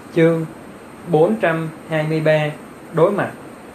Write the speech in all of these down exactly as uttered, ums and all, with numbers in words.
Chương bốn trăm hai mươi ba. Đối mặt.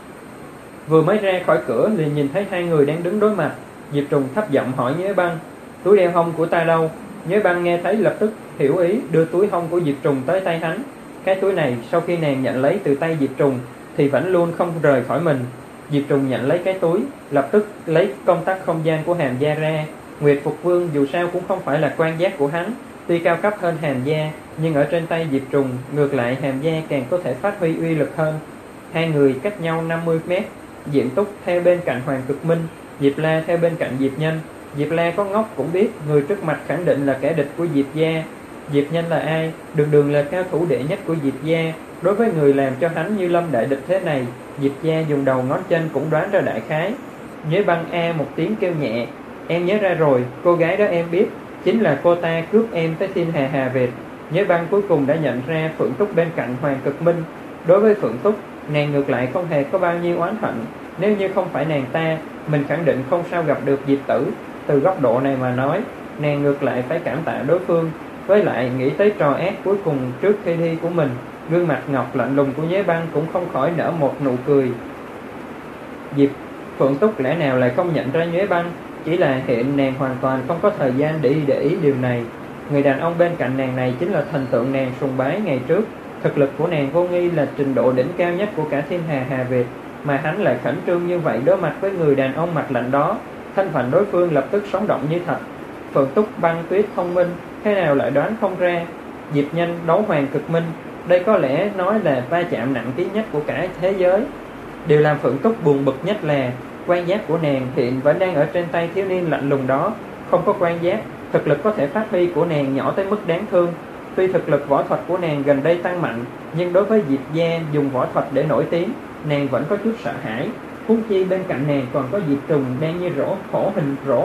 Vừa mới ra khỏi cửa liền nhìn thấy hai người đang đứng đối mặt. Diệp Trùng thấp giọng hỏi Nhuế Băng: "Túi đeo hông của ta đâu?" Nhuế Băng nghe thấy lập tức hiểu ý, đưa túi hông của Diệp Trùng tới tay hắn. Cái túi này sau khi nàng nhận lấy từ tay Diệp Trùng thì vẫn luôn không rời khỏi mình. Diệp Trùng nhận lấy cái túi, lập tức lấy công tắc không gian của Hàn Gia ra. Nguyệt Phục Vương dù sao cũng không phải là quan giác của hắn, tuy cao cấp hơn Hàn Gia, nhưng ở trên tay Diệp Trùng, ngược lại Hàn Gia càng có thể phát huy uy lực hơn. Hai người cách nhau năm mươi mét. Diệm Túc theo bên cạnh Hoàng Cực Minh, Diệp La theo bên cạnh Diệp Nhân. Diệp La có ngốc cũng biết người trước mặt khẳng định là kẻ địch của Diệp gia. Diệp Nhân là ai? Đường đường là cao thủ đệ nhất của Diệp gia. Đối với người làm cho hắn như lâm đại địch thế này, Diệp gia dùng đầu ngón chân cũng đoán ra đại khái. Nhuế Băng a một tiếng kêu nhẹ: "Em nhớ ra rồi, cô gái đó em biết, chính là cô ta cướp em tới Thiên Hà Hà Việt." Nhuế Băng cuối cùng đã nhận ra Phượng Túc bên cạnh Hoàng Cực Minh. Đối với Phượng Túc, nàng ngược lại không hề có bao nhiêu oán hận. Nếu như không phải nàng ta, mình khẳng định không sao gặp được Diệp Tử. Từ góc độ này mà nói, nàng ngược lại phải cảm tạ đối phương. Với lại nghĩ tới trò ác cuối cùng trước khi đi của mình, gương mặt ngọc lạnh lùng của Nhuế Băng cũng không khỏi nở một nụ cười. Diệp Phượng Túc lẽ nào lại không nhận ra Nhuế Băng? Chỉ là hiện nàng hoàn toàn không có thời gian để để ý điều này. Người đàn ông bên cạnh nàng này chính là thần tượng nàng sùng bái ngày trước. Thực lực của nàng vô nghi là trình độ đỉnh cao nhất của cả Thiên Hà Hà Việt, mà hắn lại khẩn trương như vậy đối mặt với người đàn ông mặt lạnh đó. Thân phận đối phương lập tức sống động như thật. Phượng Túc Băng Tuyết thông minh, thế nào lại đoán không ra? Diệp Nhân đấu Hoàng Cực Minh, đây có lẽ nói là va chạm nặng ký nhất của cả thế giới. Điều làm Phượng Túc buồn bực nhất là quan giác của nàng hiện vẫn đang ở trên tay thiếu niên lạnh lùng đó. Không có quan giác, thực lực có thể phát huy của nàng nhỏ tới mức đáng thương. Tuy thực lực võ thuật của nàng gần đây tăng mạnh, nhưng đối với Diệp gia dùng võ thuật để nổi tiếng, nàng vẫn có chút sợ hãi. Huống chi bên cạnh nàng còn có Diệp Trùng đang như rổ hổ hình rổ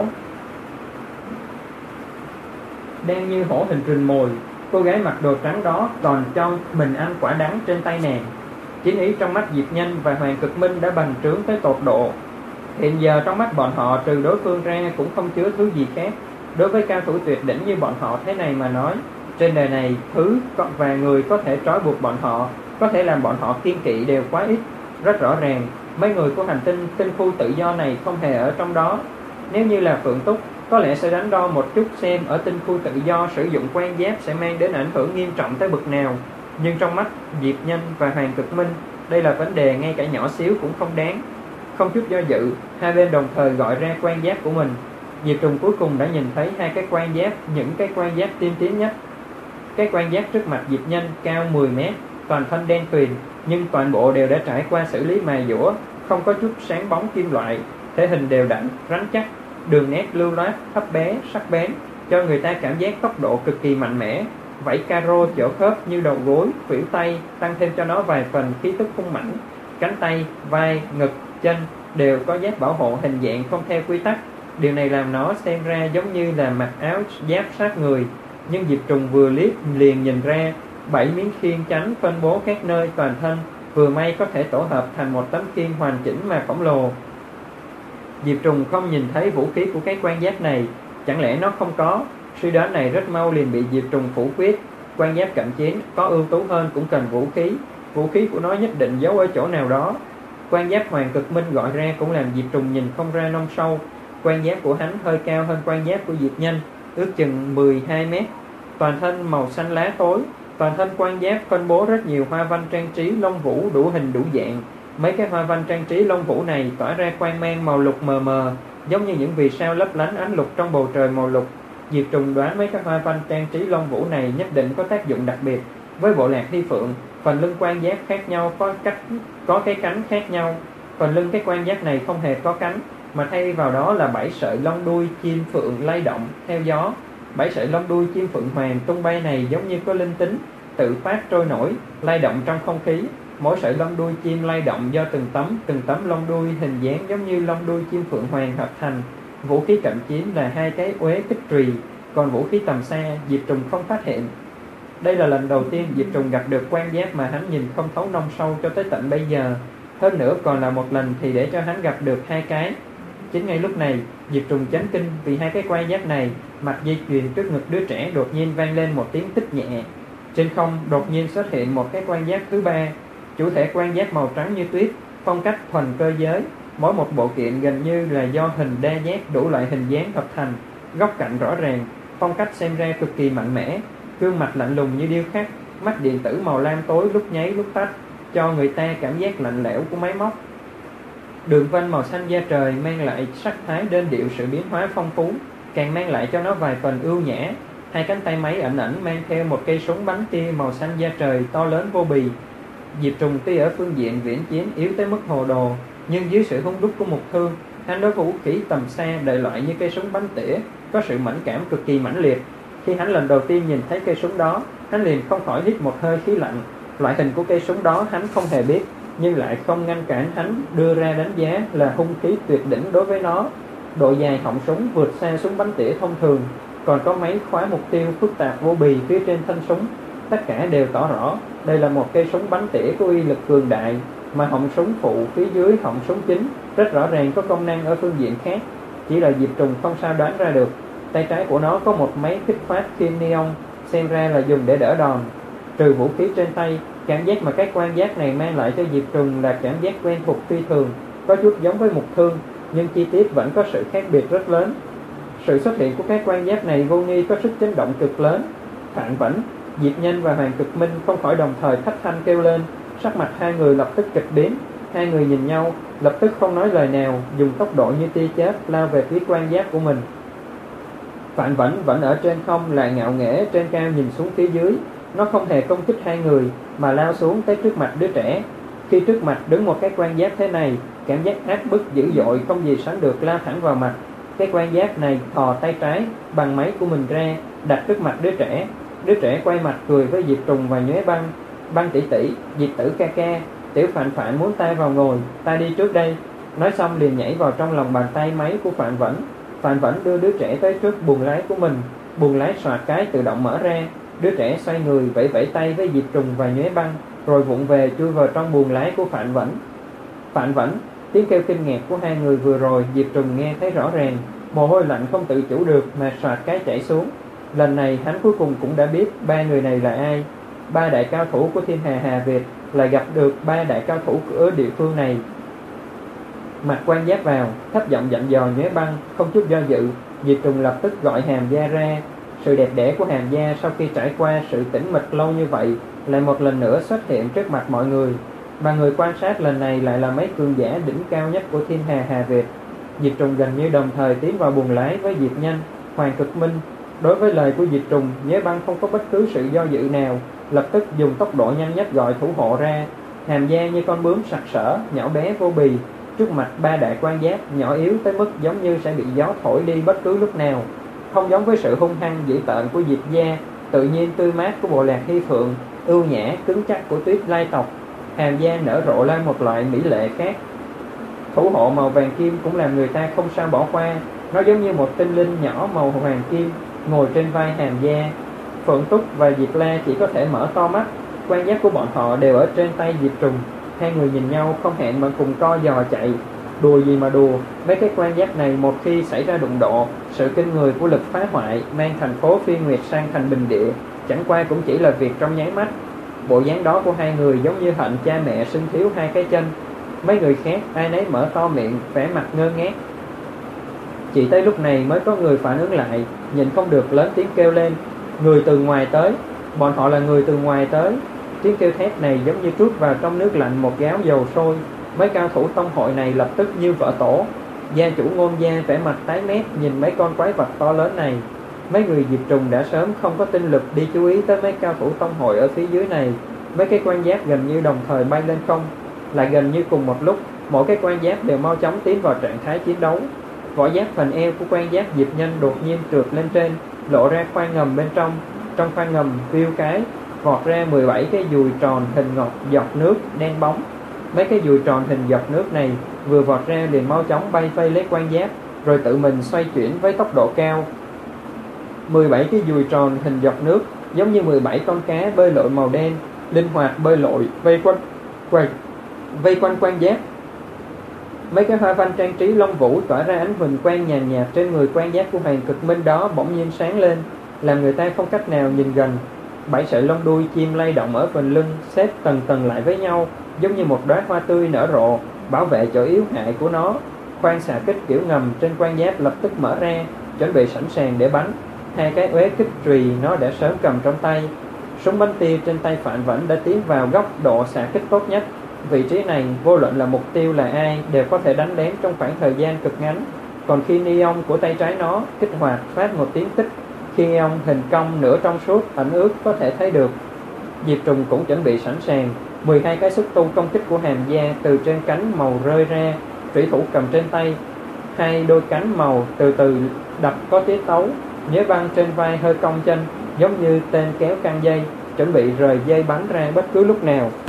đang như hổ hình rình mồi. Cô gái mặc đồ trắng đó còn cho mình ăn quả đắng trên tay nàng. Chiến ý trong mắt Diệp Nhân và Hoàng Cực Minh đã bành trướng tới tột độ. Hiện giờ trong mắt bọn họ trừ đối phương ra cũng không chứa thứ gì khác. Đối với cao thủ tuyệt đỉnh như bọn họ thế này mà nói, trên đời này thứ và người có thể trói buộc bọn họ, có thể làm bọn họ kiên kỵ đều quá ít. Rất rõ ràng, mấy người của hành tinh tinh khu tự do này không hề ở trong đó. Nếu như là Phượng Túc, có lẽ sẽ đánh đo một chút xem ở tinh khu tự do sử dụng quan giáp sẽ mang đến ảnh hưởng nghiêm trọng tới bậc nào. Nhưng trong mắt Diệp Nhân và Hoàng Cực Minh, đây là vấn đề ngay cả nhỏ xíu cũng không đáng. Không chút do dự, hai bên đồng thời gọi ra quan giáp của mình. Diệp Trùng cuối cùng đã nhìn thấy hai cái quan giáp, những cái quan giáp tiên tiến nhất. Cái quan giáp trước mặt Diệp Nhân cao mười mét, toàn thân đen tuyền, nhưng toàn bộ đều đã trải qua xử lý mài dũa, không có chút sáng bóng kim loại, thể hình đều đặn, rắn chắc, đường nét lưu loát, thấp bé, sắc bén, cho người ta cảm giác tốc độ cực kỳ mạnh mẽ. Vảy caro chỗ khớp như đầu gối, khuỷu tay, tăng thêm cho nó vài phần khí tức hung mãnh. Cánh tay, vai, ngực, chân đều có giáp bảo hộ hình dạng không theo quy tắc. Điều này làm nó xem ra giống như là mặc áo giáp sát người. Nhưng Diệp Trùng vừa liếc liền nhìn ra bảy miếng khiên chắn phân bố các nơi toàn thân, vừa may có thể tổ hợp thành một tấm khiên hoàn chỉnh mà khổng lồ. Diệp Trùng không nhìn thấy vũ khí của cái quan giáp này, chẳng lẽ nó không có? Suy đoán này rất mau liền bị Diệp Trùng phủ quyết. Quan giáp cận chiến có ưu tú hơn cũng cần vũ khí, vũ khí của nó nhất định giấu ở chỗ nào đó. Quan giáp Hoàng Cực Minh gọi ra cũng làm Diệp Trùng nhìn không ra nông sâu. Quan giáp của hắn hơi cao hơn quan giáp của Diệp Nhân, ước chừng mười hai mét. Toàn thân màu xanh lá tối, toàn thân quan giáp phân bố rất nhiều hoa văn trang trí lông vũ đủ hình đủ dạng. Mấy cái hoa văn trang trí lông vũ này tỏa ra quang mang màu lục mờ mờ, giống như những vì sao lấp lánh ánh lục trong bầu trời màu lục. Diệp Trùng đoán mấy cái hoa văn trang trí lông vũ này nhất định có tác dụng đặc biệt. Với bộ lạc Hy Phượng, phần lưng quan giáp khác nhau có cách có cái cánh khác nhau. Phần lưng cái quan giáp này không hề có cánh, mà thay vào đó là bảy sợi lông đuôi chim phượng lay động theo gió. Bảy sợi lông đuôi chim phượng hoàng tung bay này giống như có linh tính, tự phát trôi nổi, lay động trong không khí. Mỗi sợi lông đuôi chim lay động do từng tấm từng tấm lông đuôi hình dáng giống như lông đuôi chim phượng hoàng hợp thành. Vũ khí cận chiến là hai cái uế kích trùy, còn vũ khí tầm xa Diệp Trùng không phát hiện. Đây là lần đầu tiên Diệp Trùng gặp được quan giáp mà hắn nhìn không thấu nông sâu cho tới tận bây giờ. Hơn nữa còn là một lần thì để cho hắn gặp được hai cái. Chính ngay lúc này, Diệp Trùng chấn kinh vì hai cái quan giáp này, mặt dây chuyền trước ngực đứa trẻ đột nhiên vang lên một tiếng tích nhẹ. Trên không đột nhiên xuất hiện một cái quan giác thứ ba, chủ thể quan giác màu trắng như tuyết, phong cách thuần cơ giới, mỗi một bộ kiện gần như là do hình đa giác đủ loại hình dáng hợp thành, góc cạnh rõ ràng, phong cách xem ra cực kỳ mạnh mẽ, gương mặt lạnh lùng như điêu khắc, mắt điện tử màu lam tối lúc nháy lúc tắt, cho người ta cảm giác lạnh lẽo của máy móc. Đường vân màu xanh da trời mang lại sắc thái đơn điệu sự biến hóa phong phú, càng mang lại cho nó vài phần ưu nhã. Hai cánh tay máy ẩn ẩn mang theo một cây súng bắn tia màu xanh da trời to lớn vô bì. Diệp Trùng tuy ở phương diện viễn chiến yếu tới mức hồ đồ, nhưng dưới sự hung đúc của một thương, hắn đối vũ khí tầm xa đại loại như cây súng bắn tỉa có sự mẫn cảm cực kỳ mãnh liệt. Khi hắn lần đầu tiên nhìn thấy cây súng đó, hắn liền không khỏi hít một hơi khí lạnh. Loại hình của cây súng đó hắn không hề biết, nhưng lại không ngăn cản hắn đưa ra đánh giá là hung khí tuyệt đỉnh đối với nó. Độ dài họng súng vượt xa súng bắn tỉa thông thường, còn có máy khóa mục tiêu phức tạp vô bì phía trên thân súng. Tất cả đều tỏ rõ đây là một cây súng bắn tỉa có uy lực cường đại, mà họng súng phụ phía dưới họng súng chính rất rõ ràng có công năng ở phương diện khác, chỉ là Diệp Trùng không sao đoán ra được. Tay trái của nó có một máy kích phát kim neon, xem ra là dùng để đỡ đòn. Trừ vũ khí trên tay, cảm giác mà cái quan giác này mang lại cho Diệp Trùng là cảm giác quen thuộc phi thường, có chút giống với một thương, nhưng chi tiết vẫn có sự khác biệt rất lớn. Sự xuất hiện của cái quan giác này vô nghi có sức chấn động cực lớn. Phạn Vãnh, Diệp Nhân và Hoàng Cực Minh không khỏi đồng thời thất thanh kêu lên, sắc mặt hai người lập tức kịch biến. Hai người nhìn nhau, lập tức không nói lời nào, dùng tốc độ như tia chớp lao về phía quan giác của mình. Phạn Vãnh vẫn ở trên không là ngạo nghễ trên cao nhìn xuống phía dưới. Nó không hề công kích hai người, mà lao xuống tới trước mặt đứa trẻ. Khi trước mặt đứng một cái quan giác thế này, cảm giác áp bức dữ dội không gì sánh được lao thẳng vào mặt. Cái quan giác này thò tay trái bằng máy của mình ra, đặt trước mặt đứa trẻ. Đứa trẻ quay mặt cười với Diệp Trùng và Nhuế Băng. Băng tỷ tỷ, Diệp tử ca ca, tiểu Phạn Phạn muốn ta vào ngồi, ta đi trước đây. Nói xong liền nhảy vào trong lòng bàn tay máy của Phạn Vãnh. Phạn Vãnh đưa đứa trẻ tới trước buồng lái của mình, buồng lái xoạt cái tự động mở ra. Đứa trẻ xoay người vẫy vẫy tay với Diệp Trùng và Nhuế Băng, rồi vụng về chui vào trong buồng lái của Phạn Vãnh. Phạn Vãnh, tiếng kêu kinh ngạc của hai người vừa rồi Diệp Trùng nghe thấy rõ ràng, mồ hôi lạnh không tự chủ được mà xoạt cái chảy xuống. Lần này hắn cuối cùng cũng đã biết ba người này là ai. Ba đại cao thủ của Thiên Hà Hà Việt lại gặp được ba đại cao thủ ở địa phương này. Mặt quan giáp vào, thấp giọng dặn dò Nhuế Băng, không chút do dự, Diệp Trùng lập tức gọi Hàm Gia ra. Sự đẹp đẽ của Hàm Gia sau khi trải qua sự tĩnh mịch lâu như vậy lại một lần nữa xuất hiện trước mặt mọi người, mà người quan sát lần này lại là mấy cường giả đỉnh cao nhất của Thiên Hà Hà Việt. Diệp Trùng gần như đồng thời tiến vào buồng lái với Diệp Nhân, Hoàng Cực Minh. Đối với lời của Diệp Trùng, Nhuế Băng không có bất cứ sự do dự nào, lập tức dùng tốc độ nhanh nhất gọi thủ hộ ra. Hàm Gia như con bướm sặc sỡ, nhỏ bé vô bì, trước mặt ba đại quan giáp nhỏ yếu tới mức giống như sẽ bị gió thổi đi bất cứ lúc nào. Không giống với sự hung hăng dữ tợn của Diệp Gia, tự nhiên tươi mát của bộ lạc Hy Phượng, ưu nhã cứng chắc của Tuyết Lai tộc, Hàm Gia nở rộ lên một loại mỹ lệ khác. Thủ hộ màu vàng kim cũng làm người ta không sao bỏ qua. Nó giống như một tinh linh nhỏ màu hoàng kim ngồi trên vai Hàm Gia. Phượng Túc và Diệp La chỉ có thể mở to mắt. Quan giác của bọn họ đều ở trên tay Diệp Trùng. Hai người nhìn nhau không hẹn mà cùng co giò chạy. Đùa gì mà đùa, mấy cái quan giác này một khi xảy ra đụng độ, sự kinh người của lực phá hoại mang thành phố Phi Nguyệt sang thành bình địa chẳng qua cũng chỉ là việc trong nháy mắt. Bộ dáng đó của hai người giống như hạnh cha mẹ sinh thiếu hai cái chân. Mấy người khác ai nấy mở to miệng, vẻ mặt ngơ ngác. Chỉ tới lúc này mới có người phản ứng lại, nhìn không được lớn tiếng kêu lên, người từ ngoài tới, bọn họ là người từ ngoài tới. Tiếng kêu thét này giống như trút vào trong nước lạnh một gáo dầu sôi. Mấy cao thủ tông hội này lập tức như vỡ tổ. Gia chủ Ngôn Gia vẻ mặt tái mét nhìn mấy con quái vật to lớn này. Mấy người Diệp Trùng đã sớm không có tinh lực đi chú ý tới mấy cao thủ tông hội ở phía dưới này. Mấy cái quan giáp gần như đồng thời bay lên không, lại gần như cùng một lúc, mỗi cái quan giáp đều mau chóng tiến vào trạng thái chiến đấu. Vỏ giáp phần eo của quan giáp Diệp Nhân đột nhiên trượt lên trên, lộ ra khoang ngầm bên trong. Trong khoang ngầm phiêu cái vọt ra mười bảy cái dùi tròn hình ngọc giọt nước đen bóng. Mấy cái dùi tròn hình giọt nước này vừa vọt ra liền mau chóng bay vây lấy quan giáp, rồi tự mình xoay chuyển với tốc độ cao. mười bảy cái dùi tròn hình giọt nước giống như mười bảy con cá bơi lội màu đen, linh hoạt bơi lội vây quanh quay vây quanh quan giáp. Mấy cái hoa văn trang trí lông vũ tỏa ra ánh huỳnh quang nhàn nhạt trên người quan giáp của Hoàng Cực Minh đó bỗng nhiên sáng lên, làm người ta không cách nào nhìn gần. Bảy sợi lông đuôi chim lay động ở phần lưng, xếp tầng tầng lại với nhau, giống như một đóa hoa tươi nở rộ, bảo vệ chỗ yếu hại của nó. Khoang xạ kích kiểu ngầm trên quan giáp lập tức mở ra, chuẩn bị sẵn sàng để bắn. Hai cái uế kích trùy nó đã sớm cầm trong tay. Súng bắn tia trên tay Phạm Vẫn đã tiến vào góc độ xạ kích tốt nhất. Vị trí này, vô luận là mục tiêu là ai, đều có thể đánh lén trong khoảng thời gian cực ngắn. Còn khi neon của tay trái nó kích hoạt phát một tiếng tích, khi neon hình cong nửa trong suốt ẩn ướt có thể thấy được. Diệp Trùng cũng chuẩn bị sẵn sàng. mười hai cái xúc tu công kích của hàm gia từ trên cánh màu rơi ra, thủy thủ cầm trên tay. Hai đôi cánh màu từ từ đập có tiết tấu, nhớ băng trên vai hơi cong chân, giống như tên kéo căng dây, chuẩn bị rời dây bắn ra bất cứ lúc nào.